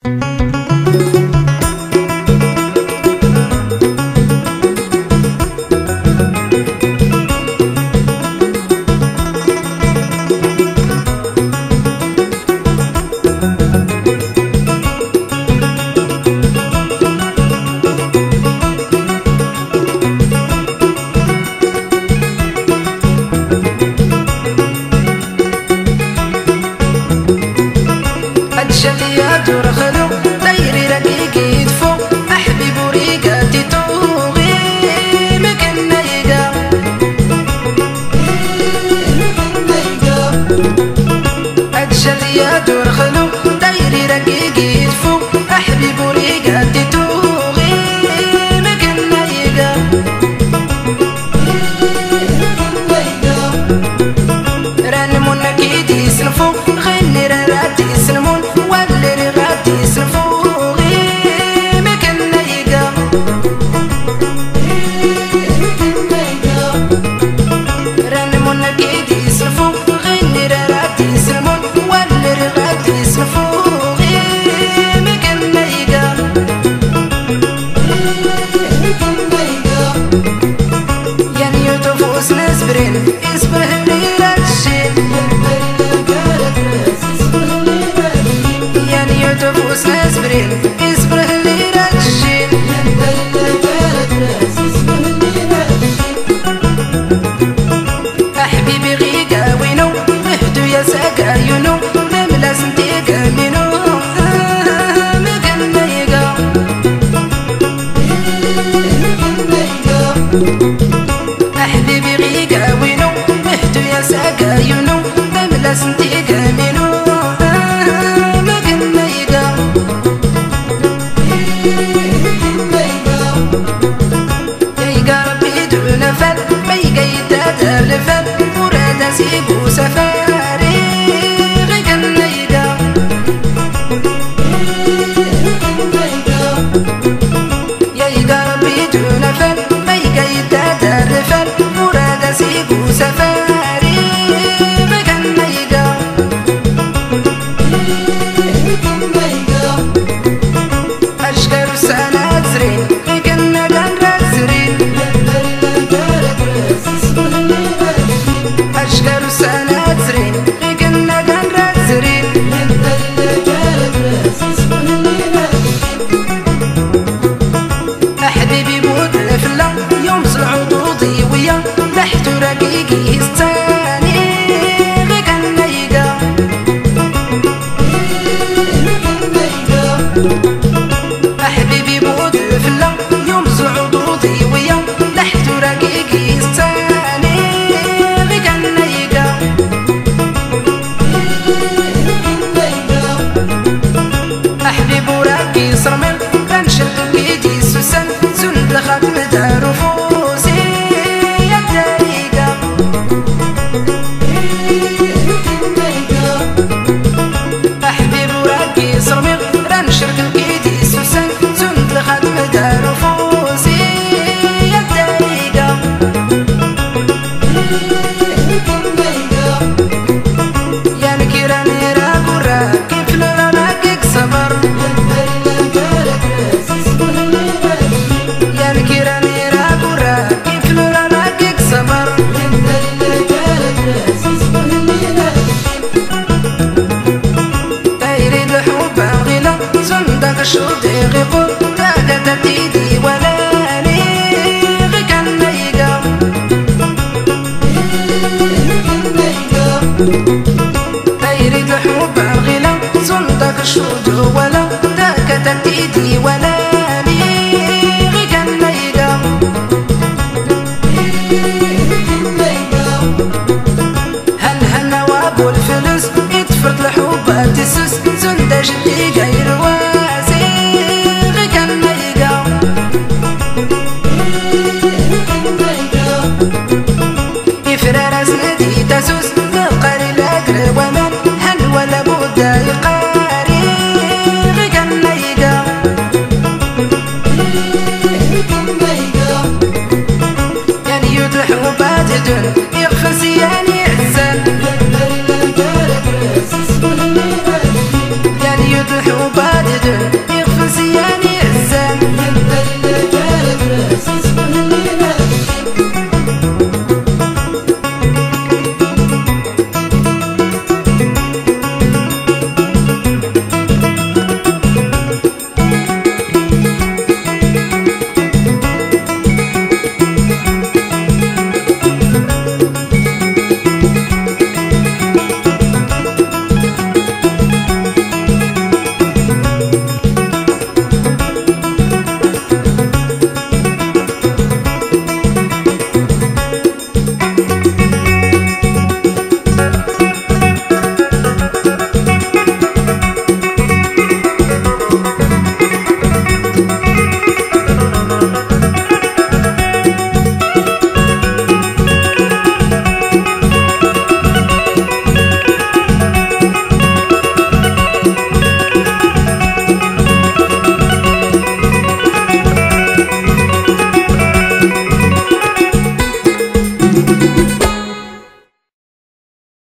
الشتيات رخلو دايري رقيقي يدفو أحبيب وريقاتي توغي مكن نيقا الشتيات رخلو دايري رقيقي يدفو أحبيب وريقاتي توغي مكن نيقا رانمون نكيدي سنفو غني راراتي سنمون واللي غادي سنفو غي مكن نيقا رانمون نكيدي سنفو غني راراتي سنمون واللي غادي سنفو غي مكن نيقا يعني يوتوفوس نسبرين يسبره لي يوتوفوس نسبرين يسبره لي رجين أحبيبي غيقا وينو مهدو يا ساقا يونو نملا سنتيقا منو مكن نيقا أحبيبي غيقا وينو مهدو يا ساقا يونو نملا سنتيقا منو لفت مراد سيبو سفاري غيق النيقا يا ربي دون فن بيقى يدادا لفت مراد سيبو سفاري غيق النيقا أشكر السنة زرين غيق النقان رازرين أشكر السنة زرين غيقنا قنرات زرين أحبيبي بود لفلا يوم صعودي ويا تحت رقيقي الثاني غيقنا يقا أحبيبي بود لفلا يوم صعودي ويا تحت رقيقي الثاني أحبيب وراكي صرمل غنشد بيدي سوسن زند خاتم دار فوسي يا الدريقة أحبيب وراكي صرمل غنشد بيدي سوسن زند خاتم دار فوسي يا الدريقة يا نكيراني راكو راكي فلورا راكيك صبر يا نكيراني راكو راكي فلورا راكيك صبر تايري الحب غلا صندق الشوطي غيقول تاقا تبتيدي ولا لي غيك النيقا تايري الحب غلا صندق الشوطي ولا تاقا تبتيدي ولا لي غيك النيقا هل وابو الفلوس يتفرط الحب تسوس زند جدي غير واسي غيك النيقا يفرار سندي تسوس نلقى للاقر ومن هل ولا بودا يقاري غيك